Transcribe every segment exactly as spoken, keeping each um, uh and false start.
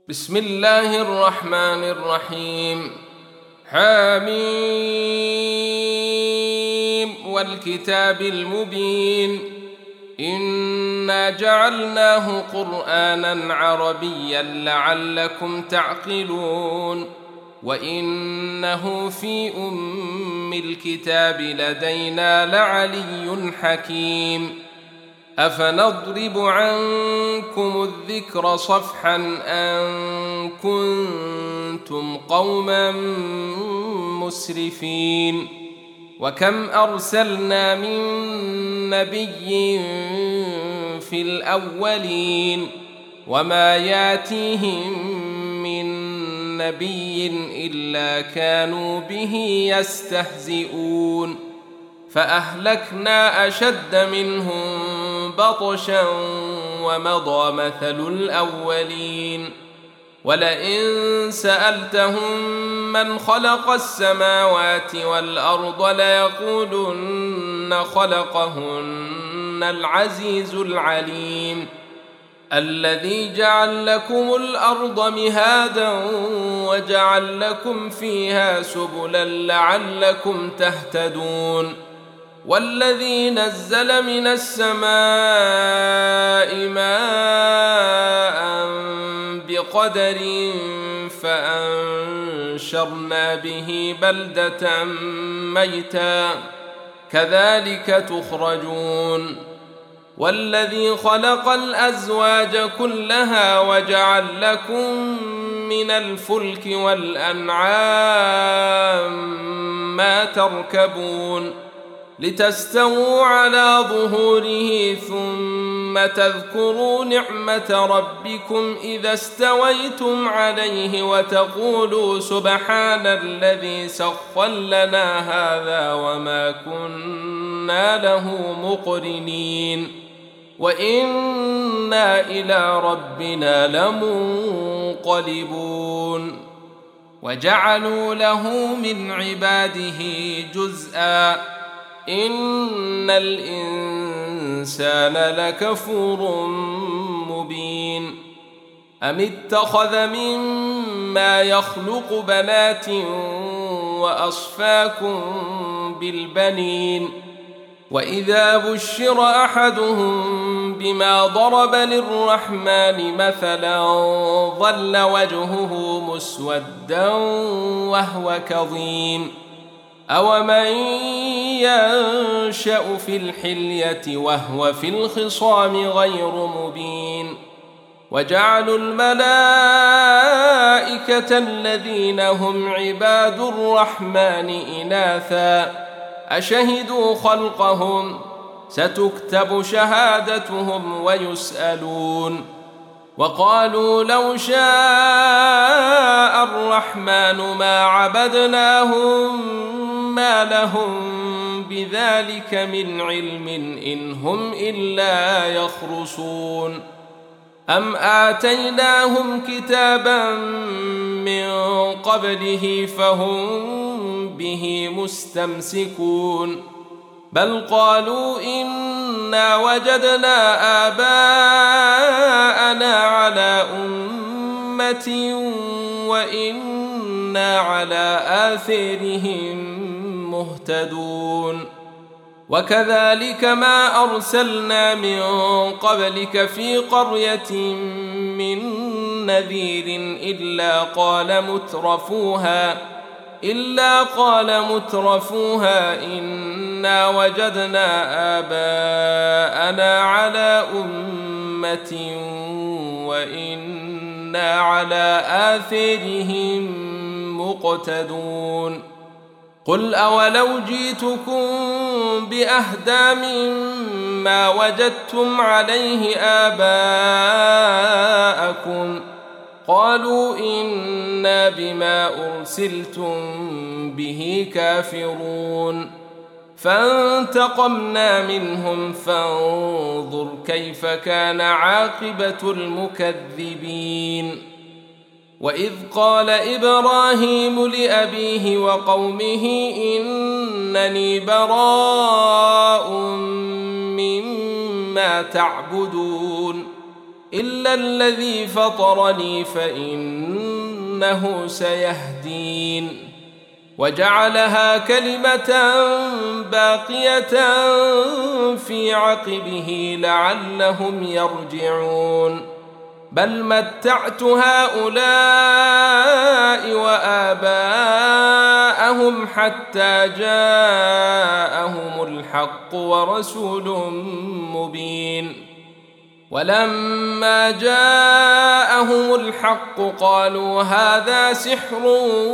بسم الله الرحمن الرحيم. حميم والكتاب المبين إنا جعلناه قرآنا عربيا لعلكم تعقلون وإنه في أم الكتاب لدينا لعلي حكيم. أفنضرب عنكم الذكر صفحا أن كنتم قوما مسرفين. وكم أرسلنا من نبي في الأولين وما ياتيهم من نبي إلا كانوا به يستهزئون فأهلكنا أشد منهم بطشا ومضى مثل الأولين. ولئن سألتهم من خلق السماوات والأرض ليقولن خلقهن العزيز العليم الذي جعل لكم الأرض مهادا وجعل لكم فيها سبلا لعلكم تهتدون والذي نزل من السماء ماء بقدر فأنشرنا به بلدة ميتا كذلك تخرجون والذي خلق الأزواج كلها وجعل لكم من الفلك والأنعام ما تركبون لتستووا على ظهوره ثم تذكروا نعمة ربكم إذا استويتم عليه وتقولوا سبحان الذي سخر لنا هذا وما كنا له مقرنين وإنا إلى ربنا لمنقلبون. وجعلوا له من عباده جزءا إن الإنسان لكفور مبين. أم اتخذ مما يخلق بنات وأصفاكم بالبنين وإذا بشر أحدهم بما ضرب للرحمن مثلا ظل وجهه مسودا وهو كظيم أومن ينشأ في الحلية وهو في الخصام غير مبين. وجعلوا الملائكة الذين هم عباد الرحمن إناثا أشهدوا خلقهم ستكتب شهادتهم ويسألون. وقالوا لو شاء الرحمن ما عبدناهم ما لهم بذلك من علم إن هم إلا يخرصون. أم آتيناهم كتابا من قبله فهم به مستمسكون بل قالوا إنا وجدنا آباءنا على أمة وإنا على آثارهم مهتدون. وكذلك ما أرسلنا من قبلك في قرية من نذير إلا قال مترفوها إلا قال مترفوها إنا وجدنا آباءنا على أمة وإنا على آثارهم مقتدون. قل أولو جئتكم بأهدى مما وجدتم عليه آباءكم قالوا إنا بما أرسلتم به كافرون فانتقمنا منهم فانظر كيف كان عاقبة المكذبين. وإذ قال إبراهيم لأبيه وقومه إنني براء مما تعبدون إلا الذي فطرني فإنه سيهدين وجعلها كلمة باقية في عقبه لعلهم يرجعون بل متعت هؤلاء وآباءهم حتى جاءهم الحق ورسول مبين ولما جاءهم الحق قالوا هذا سحر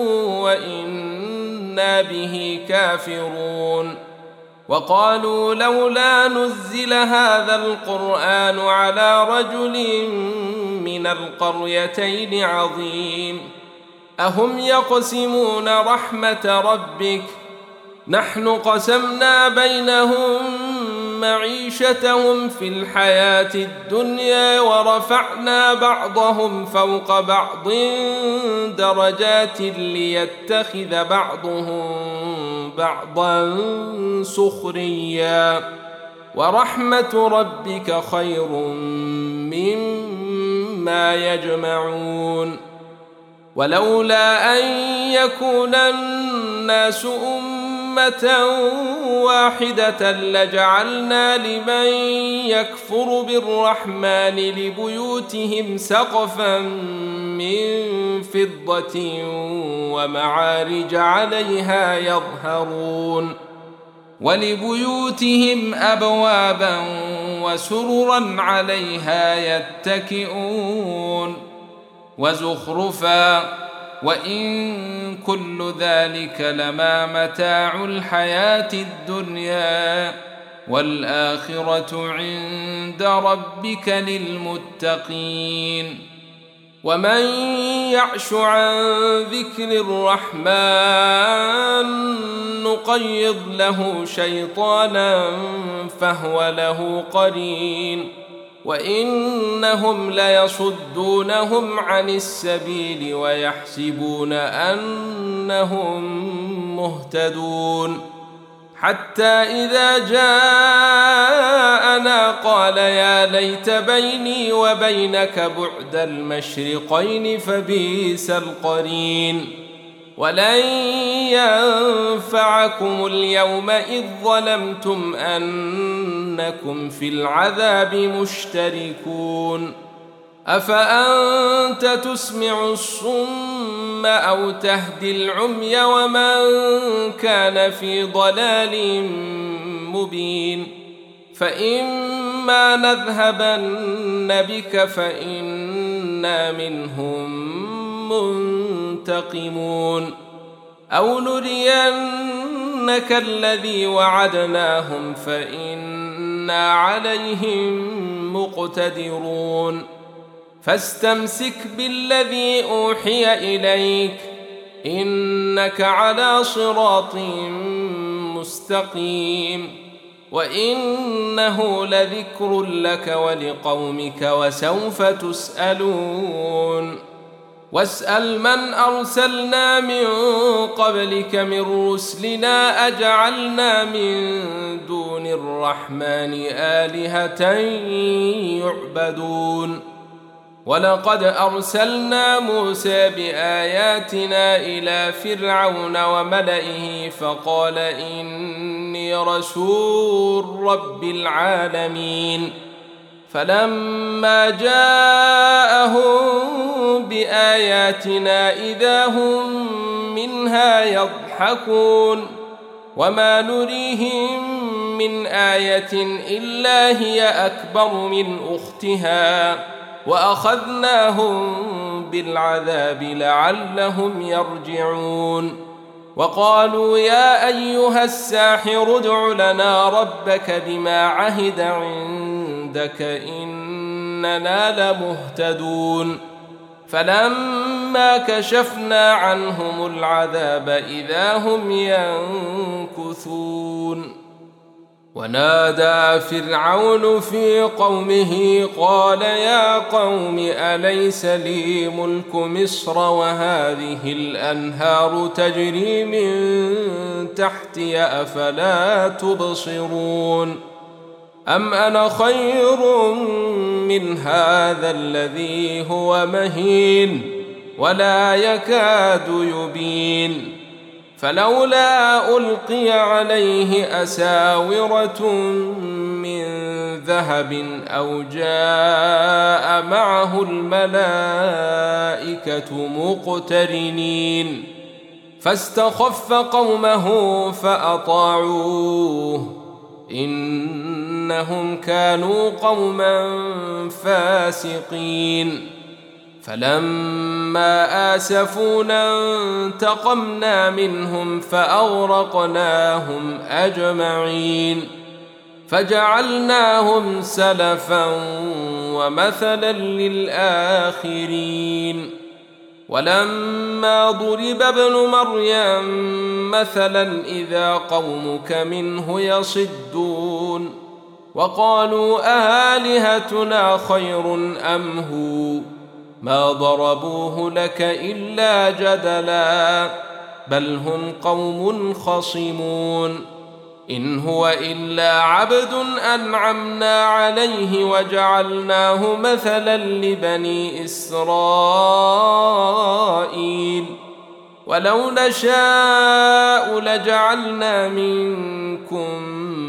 وإنا به كافرون وقالوا لولا نزل هذا القرآن على رجل من القريتين عظيم أهم يقسمون رحمة ربك نحن قسمنا بينهم معيشتهم في الحياة الدنيا ورفعنا بعضهم فوق بعض درجات ليتخذ بعضهم بعضا سخريا ورحمة ربك خير مما يجمعون ولولا أن يكون الناس أمة واحدة لجعلنا لمن يكفر بالرحمن لبيوتهم سقفا من فضة ومعارج عليها يظهرون ولبيوتهم أبوابا وسررا عليها يتكئون وزخرفا وإن كل ذلك لما متاع الحياة الدنيا والآخرة عند ربك للمتقين ومن يعش عن ذكر الرحمن نقيض له شيطانا فهو له قرين وإنهم ليصدونهم عن السبيل ويحسبون أنهم مهتدون حتى إذا جاءنا قال يا ليت بيني وبينك بعد المشرقين فبئس القرين ولن ينفعكم اليوم إذ ظلمتم أنكم في العذاب مشتركون أفأنت تسمع الصم أو تهدي العمي ومن كان في ضلال مبين فإما نذهبن بك فإنا منهم منتقمون أو نرينك الذي وعدناهم فإنا عليهم مقتدرون فاستمسك بالذي أوحي إليك إنك على صراط مستقيم وإنه لذكر لك ولقومك وسوف تسألون واسأل من أرسلنا من قبلك من رسلنا أجعلنا من دون الرحمن آلهة يعبدون ولقد أرسلنا موسى بآياتنا إلى فرعون وملئه فقال إني رسول رب العالمين فلما جاءهم بآياتنا إذا هم منها يضحكون وما نريهم من آية إلا هي أكبر من أختها وأخذناهم بالعذاب لعلهم يرجعون وقالوا يا أيها الساحر ادع لنا ربك بما عهد عندك إننا لمهتدون فلما كشفنا عنهم العذاب إذا هم ينكثون ونادى فرعون في قومه قال يا قوم أليس لي ملك مصر وهذه الأنهار تجري من تحتي أفلا تبصرون أم أنا خير من هذا الذي هو مهين ولا يكاد يبين فلولا ألقي عليه أساورة من ذهب أو جاء معه الملائكة مقترنين فاستخف قومه فأطاعوه إنهم كانوا قوما فاسقين فلما آسفونا انتقمنا منهم فأغرقناهم أجمعين فجعلناهم سلفا ومثلا للآخرين ولما ضرب ابن مريم مثلا إذا قومك منه يصدون وقالوا أآلهتنا خير أم هو ما ضربوه لك إلا جدلا بل هم قوم خصمون إن هو إلا عبد أنعمنا عليه وجعلناه مثلا لبني إسرائيل ولو نشاء لجعلنا منكم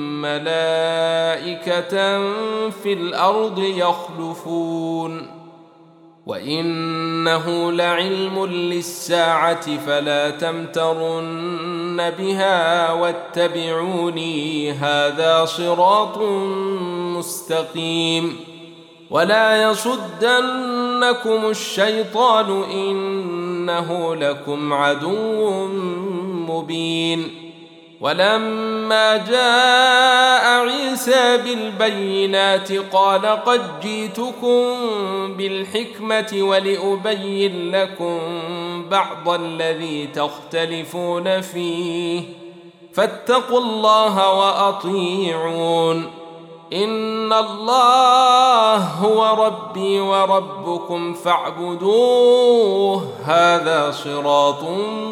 ملائكة في الأرض يخلفون وإنه لعلم للساعة فلا تمترن بها واتبعوني هذا صراط مستقيم ولا يصدنكم الشيطان إنه لكم عدو مبين ولما جاء عيسى بالبينات قال قد جئتكم بالحكمة ولأبين لكم بعض الذي تختلفون فيه فاتقوا الله وأطيعون إن الله هو ربي وربكم فاعبدوه هذا صراط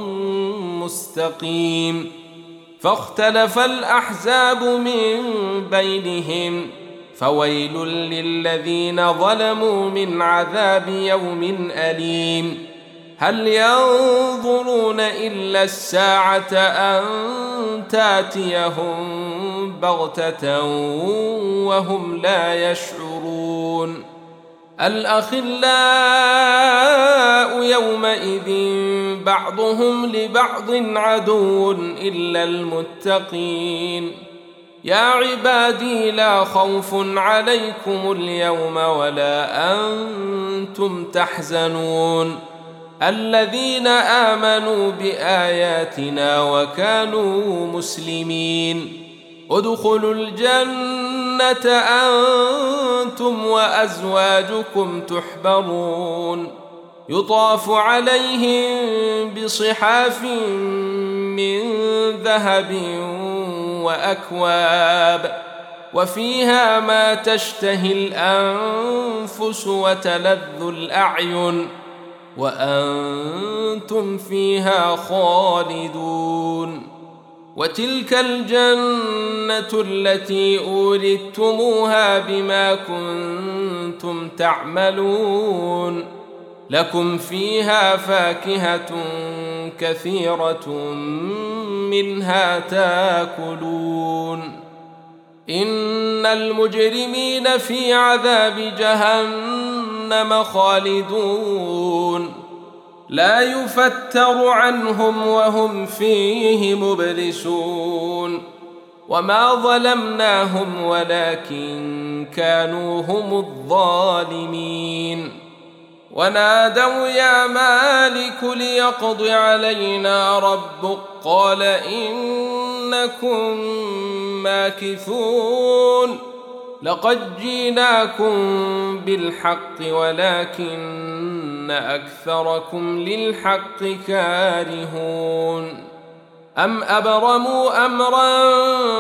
مستقيم فاختلف الأحزاب من بينهم فويل للذين ظلموا من عذاب يوم أليم هل ينظرون إلا الساعة أن تأتيهم بغتة وهم لا يشعرون الأخلاء يومئذ بعضهم لبعض عدو إلا المتقين يا عبادي لا خوف عليكم اليوم ولا أنتم تحزنون الذين آمنوا بآياتنا وكانوا مسلمين ادخلوا الجنة أنتم وأزواجكم تحبرون يطاف عليهم بصحاف من ذهب وأكواب وفيها ما تشتهي الأنفس وتلذ الأعين وأنتم فيها خالدون وتلك الجنة التي أورثتموها بما كنتم تعملون لكم فيها فاكهة كثيرة منها تاكلون إن المجرمين في عذاب جهنم خالدون لا يفتر عنهم وهم فيه مبلسون وما ظلمناهم ولكن كانوا هم الظالمين ونادوا يا مالك ليقض علينا ربك قال إنكم ماكثون لقد جئناكم بالحق ولكن أكثركم للحق كارهون أم أبرموا أمرا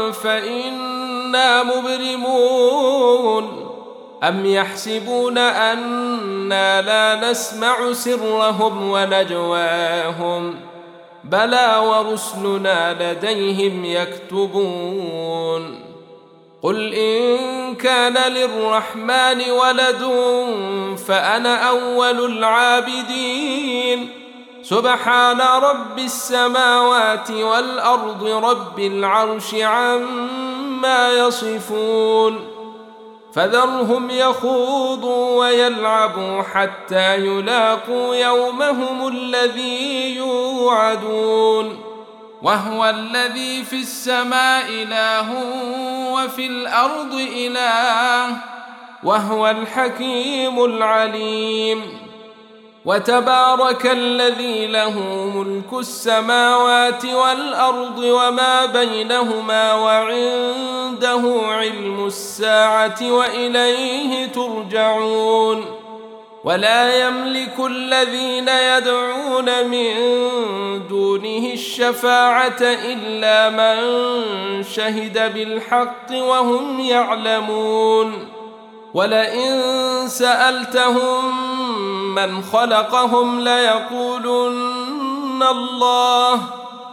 فإنا مبرمون أم يحسبون أنا لا نسمع سرهم ونجواهم بلى ورسلنا لديهم يكتبون قل إن كان للرحمن ولد فأنا أول العابدين سبحان رب السماوات والأرض رب العرش عما يصفون فذرهم يخوضوا ويلعبوا حتى يلاقوا يومهم الذي يوعدون وهو الذي في السماء إله وفي الأرض إله وهو الحكيم العليم وتبارك الذي له ملك السماوات والأرض وما بينهما وعنده علم الساعة وإليه ترجعون ولا يملك الذين يدعون من دونه الشفاعة إلا من شهد بالحق وهم يعلمون ولئن سألتهم من خلقهم ليقولن الله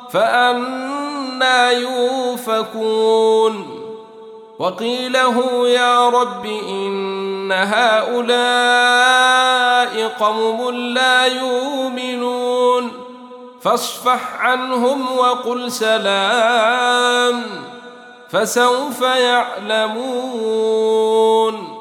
فأنى يؤفكون وقيله يا رب إن هؤلاء قوم لا يؤمنون فاصفح عنهم وقل سلام فسوف يعلمون